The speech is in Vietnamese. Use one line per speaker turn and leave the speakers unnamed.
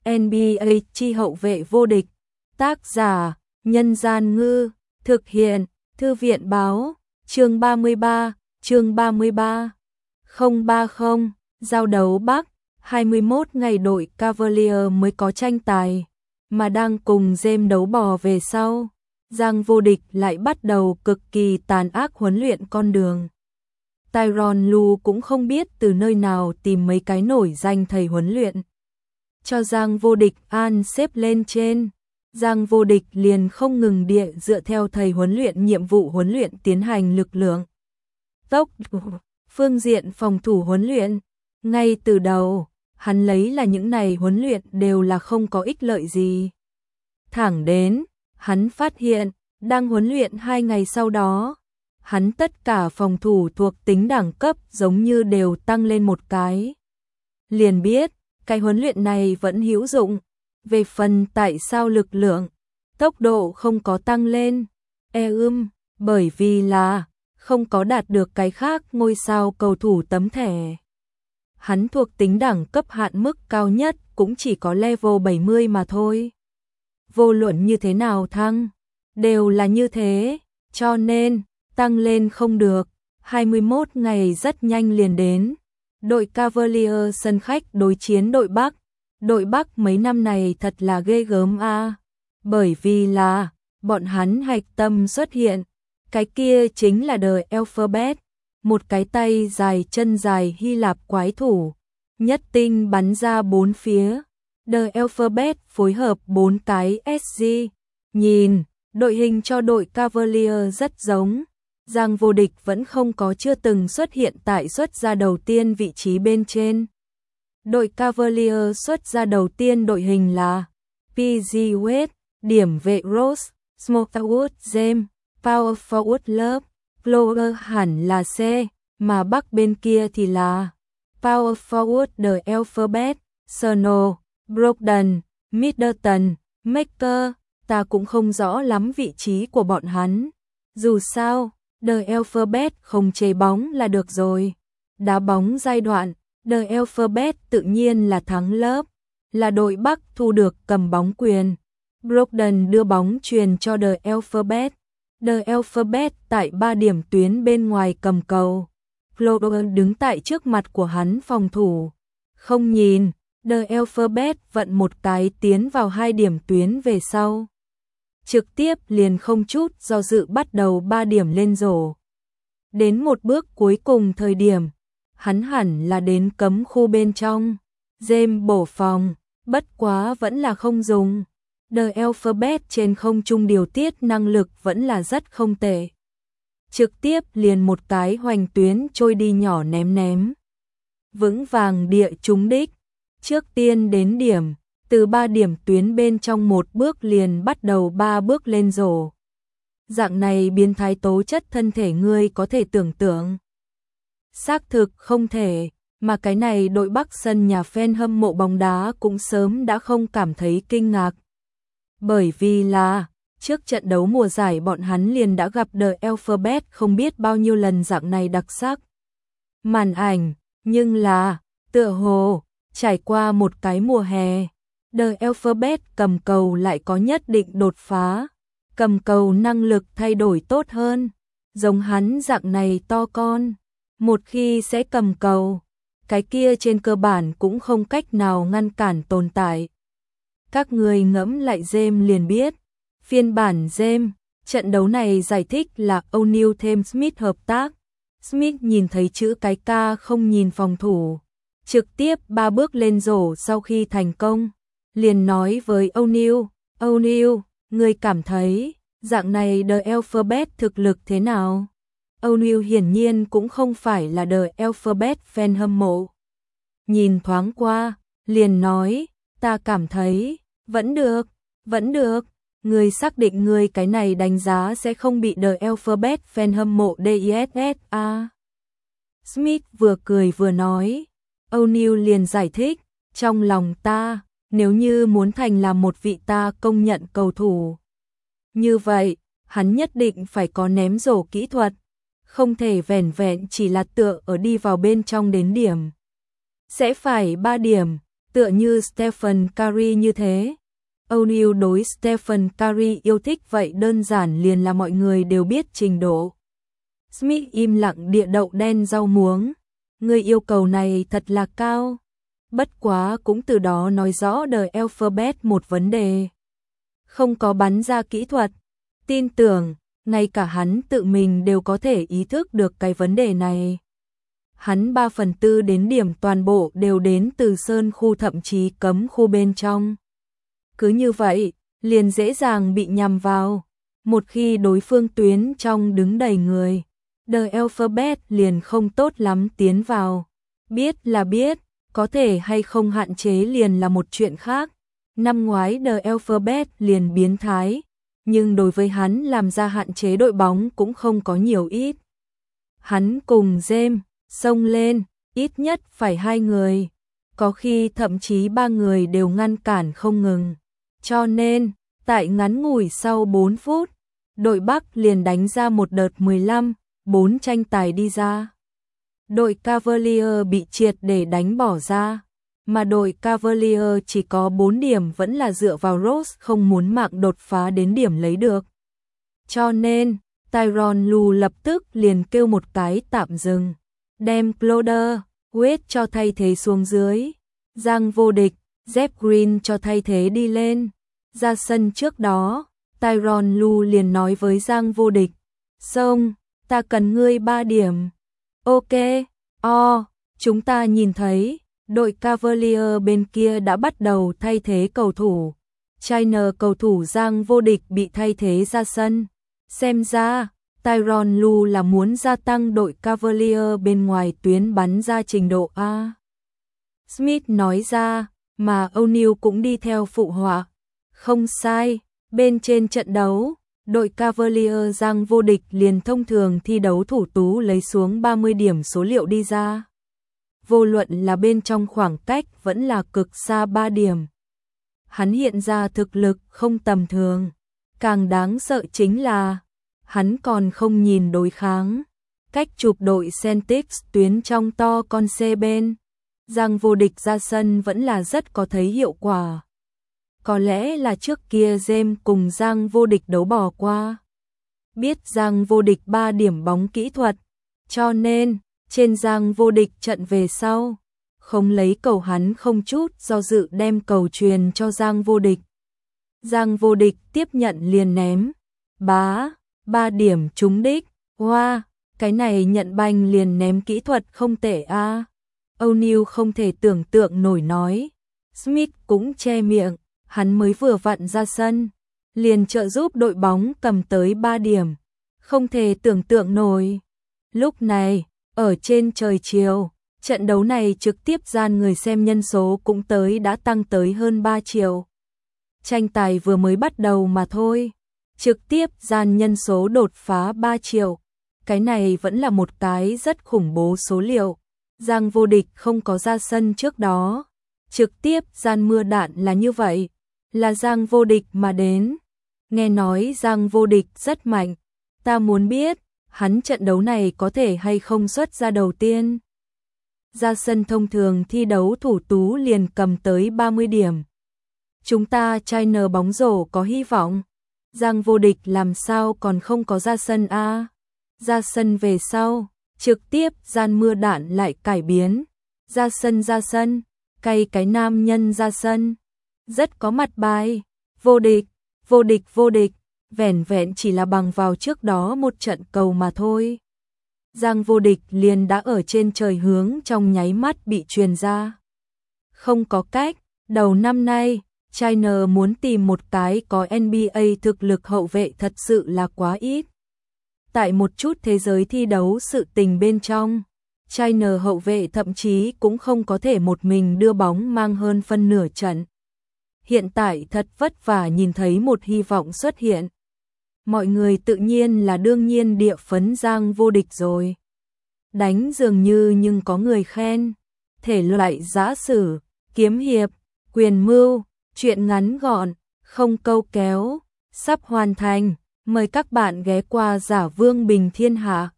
NBA chi hậu vệ vô địch. Tác giả: Nhân Gian Ngư. Thực hiện: Thư viện Báo. Chương 33. 030. Giao đấu Bắc. 21 ngày đội Cavalier mới có tranh tài, mà đang cùng James đấu bò về sau. Giang vô địch lại bắt đầu cực kỳ tàn ác huấn luyện con đường. Tyronn Lue cũng không biết từ nơi nào tìm mấy cái nổi danh thầy huấn luyện. Cho Giang vô địch an xếp lên trên. Giang vô địch liền không ngừng địa dựa theo thầy huấn luyện nhiệm vụ huấn luyện tiến hành lực lượng, tốc độ, phương diện phòng thủ huấn luyện. Ngay từ đầu, hắn lấy là những này huấn luyện đều là không có ích lợi gì. Thẳng đến, hắn phát hiện, đang huấn luyện 2 ngày sau đó, hắn tất cả phòng thủ thuộc tính đẳng cấp giống như đều tăng lên một cái. Liền biết, cái huấn luyện này vẫn hữu dụng. Về phần tại sao lực lượng, tốc độ không có tăng lên, bởi vì là không có đạt được cái khác ngôi sao cầu thủ tấm thẻ. Hắn thuộc tính đẳng cấp hạn mức cao nhất cũng chỉ có level 70 mà thôi. Vô luận như thế nào thăng, đều là như thế, cho nên tăng lên không được. 21 ngày rất nhanh liền đến. Đội Cavalier sân khách đối chiến đội Bắc. Đội Bắc mấy năm này thật là ghê gớm a, bởi vì là bọn hắn hạch tâm xuất hiện, cái kia chính là The Alphabet, một cái tay dài chân dài Hy Lạp quái thủ, nhất tinh bắn ra bốn phía. The Alphabet phối hợp 4 cái SG, nhìn, đội hình cho đội Cavalier rất giống. Giang vô địch vẫn không có chưa từng xuất hiện tại xuất ra đầu tiên vị trí bên trên. Đội Cavalier xuất ra đầu tiên đội hình là PG Wade, điểm vệ Rose, Smallwood James, Power Forward Love, Flower hẳn là C, mà Bắc bên kia thì là Power Forward The Alphabet, Snow, Brogdon, Middleton, Maker. Ta cũng không rõ lắm vị trí của bọn hắn. Dù sao, The Alphabet không chế bóng là được rồi. Đá bóng giai đoạn, The Alphabet tự nhiên là thắng lớp, là đội Bắc thu được cầm bóng quyền. Brogdon đưa bóng truyền cho The Alphabet. The Alphabet tại 3 điểm tuyến bên ngoài cầm cầu. Flower đứng tại trước mặt của hắn phòng thủ. Không nhìn, The Alphabet vận một cái tiến vào 2 điểm tuyến về sau. Trực tiếp liền không chút do dự bắt đầu 3 điểm lên rổ. Đến một bước cuối cùng thời điểm, hắn hẳn là đến cấm khu bên trong. James bổ phòng, bất quá vẫn là không dùng. The Alphabet trên không trung điều tiết năng lực vẫn là rất không tệ. Trực tiếp liền một cái hoành tuyến trôi đi nhỏ ném. Vững vàng địa trúng đích. Trước tiên đến điểm, từ 3 điểm tuyến bên trong một bước liền bắt đầu 3 bước lên rổ. Dạng này biến thái tố chất thân thể ngươi có thể tưởng tượng. Xác thực không thể, mà cái này đội Bắc sân nhà fan hâm mộ bóng đá cũng sớm đã không cảm thấy kinh ngạc. Bởi vì là, trước trận đấu mùa giải bọn hắn liền đã gặp The Alphabet không biết bao nhiêu lần dạng này đặc sắc. Màn ảnh, nhưng là, tựa hồ, trải qua một cái mùa hè, The Alphabet cầm cầu lại có nhất định đột phá. Cầm cầu năng lực thay đổi tốt hơn, giống hắn dạng này to con. Một khi sẽ cầm cầu, cái kia trên cơ bản cũng không cách nào ngăn cản tồn tại. Các người ngẫm lại James liền biết. Phiên bản James, trận đấu này giải thích là O'Neal thêm Smith hợp tác. Smith nhìn thấy chữ cái K không nhìn phòng thủ. Trực tiếp 3 bước lên rổ sau khi thành công. Liền nói với O'Neal, người cảm thấy dạng này The Alphabet thực lực thế nào? O'Neal hiển nhiên cũng không phải là The Alphabet fan hâm mộ. Nhìn thoáng qua, liền nói, ta cảm thấy, vẫn được. Người xác định người cái này đánh giá sẽ không bị The Alphabet fan hâm mộ DISS. Smith vừa cười vừa nói. O'Neal liền giải thích, trong lòng ta, nếu như muốn thành là một vị ta công nhận cầu thủ. Như vậy, hắn nhất định phải có ném rổ kỹ thuật, không thể vẻn vẹn chỉ là tựa ở đi vào bên trong đến điểm. Sẽ phải 3 điểm, tựa như Stephen Curry như thế. O'Neal đối Stephen Curry yêu thích vậy đơn giản liền là mọi người đều biết trình độ. Smith im lặng địa đậu đen rau muống. Người yêu cầu này thật là cao. Bất quá cũng từ đó nói rõ The Alphabet một vấn đề. Không có bắn ra kỹ thuật. Tin tưởng, ngay cả hắn tự mình đều có thể ý thức được cái vấn đề này. Hắn 3/4 đến điểm toàn bộ đều đến từ sơn khu thậm chí cấm khu bên trong. Cứ như vậy, liền dễ dàng bị nhằm vào. Một khi đối phương tuyến trong đứng đầy người, The Alphabet liền không tốt lắm tiến vào. Biết là biết, có thể hay không hạn chế liền là một chuyện khác. Năm ngoái The Alphabet liền biến thái, nhưng đối với hắn làm ra hạn chế đội bóng cũng không có nhiều ít. Hắn cùng James xông lên, ít nhất phải 2 người, có khi thậm chí 3 người đều ngăn cản không ngừng. Cho nên, tại ngắn ngủi sau 4 phút, đội Bắc liền đánh ra một đợt 15-4 tranh tài đi ra. Đội Cavalier bị triệt để đánh bỏ ra, mà đội Cavalier chỉ có 4 điểm vẫn là dựa vào Rose không muốn mạng đột phá đến điểm lấy được. Cho nên, Tyronn Lue lập tức liền kêu một cái tạm dừng, đem Cloder, Wade cho thay thế xuống dưới, Giang vô địch, Jeff Green cho thay thế đi lên. Ra sân trước đó, Tyronn Lue liền nói với Giang vô địch, "Xong, ta cần ngươi 3 điểm." Ok, chúng ta nhìn thấy, đội Cavalier bên kia đã bắt đầu thay thế cầu thủ. China cầu thủ Giang vô địch bị thay thế ra sân. Xem ra, Tyronn Lue là muốn gia tăng đội Cavalier bên ngoài tuyến bắn ra trình độ A. Smith nói ra, mà O'Neal cũng đi theo phụ họa. Không sai, bên trên trận đấu, đội Cavalier Giang vô địch liền thông thường thi đấu thủ tú lấy xuống 30 điểm số liệu đi ra. Vô luận là bên trong khoảng cách vẫn là cực xa 3 điểm. Hắn hiện ra thực lực không tầm thường. Càng đáng sợ chính là, hắn còn không nhìn đối kháng. Cách chụp đội Celtics tuyến trong to con C bên. Giang vô địch ra sân vẫn là rất có thấy hiệu quả. Có lẽ là trước kia James cùng Giang vô địch đấu bỏ qua. Biết Giang vô địch 3 điểm bóng kỹ thuật. Cho nên, trên Giang vô địch trận về sau, không lấy cầu hắn không chút do dự đem cầu truyền cho Giang vô địch. Giang vô địch tiếp nhận liền ném. 3 điểm trúng đích. Wow, cái này nhận banh liền ném kỹ thuật không tệ a. O'Neal không thể tưởng tượng nổi nói. Smith cũng che miệng, hắn mới vừa vặn ra sân, liền trợ giúp đội bóng cầm tới 3 điểm. Không thể tưởng tượng nổi. Lúc này, ở trên trời chiều, trận đấu này trực tiếp gian người xem nhân số cũng đã tăng tới hơn 3 triệu. Tranh tài vừa mới bắt đầu mà thôi, trực tiếp gian nhân số đột phá 3 triệu. Cái này vẫn là một cái rất khủng bố số liệu. Giang vô địch không có ra sân trước đó, trực tiếp gian mưa đạn là như vậy, là Giang vô địch mà đến. Nghe nói Giang vô địch rất mạnh, ta muốn biết, hắn trận đấu này có thể hay không xuất ra đầu tiên. Ra sân thông thường thi đấu thủ tú liền cầm tới 30 điểm. Chúng ta China bóng rổ có hy vọng. Giang vô địch làm sao còn không có ra sân a? Ra sân về sau, trực tiếp gian mưa đạn lại cải biến. Ra sân, cay cái nam nhân ra sân. Rất có mặt bài, vô địch, vẻn vẹn chỉ là bằng vào trước đó một trận cầu mà thôi. Giang vô địch liền đã ở trên trời hướng trong nháy mắt bị truyền ra. Không có cách, đầu năm nay, China muốn tìm một cái có NBA thực lực hậu vệ thật sự là quá ít. Tại một chút thế giới thi đấu sự tình bên trong, China hậu vệ thậm chí cũng không có thể một mình đưa bóng mang hơn phân nửa trận. Hiện tại thật vất vả nhìn thấy một hy vọng xuất hiện. Mọi người tự nhiên là đương nhiên địa phấn Giang vô địch rồi. Đánh dường như nhưng có người khen. Thể loại giã sử, kiếm hiệp, quyền mưu, chuyện ngắn gọn, không câu kéo, sắp hoàn thành. Mời các bạn ghé qua Giả Vương Bình Thiên Hạ.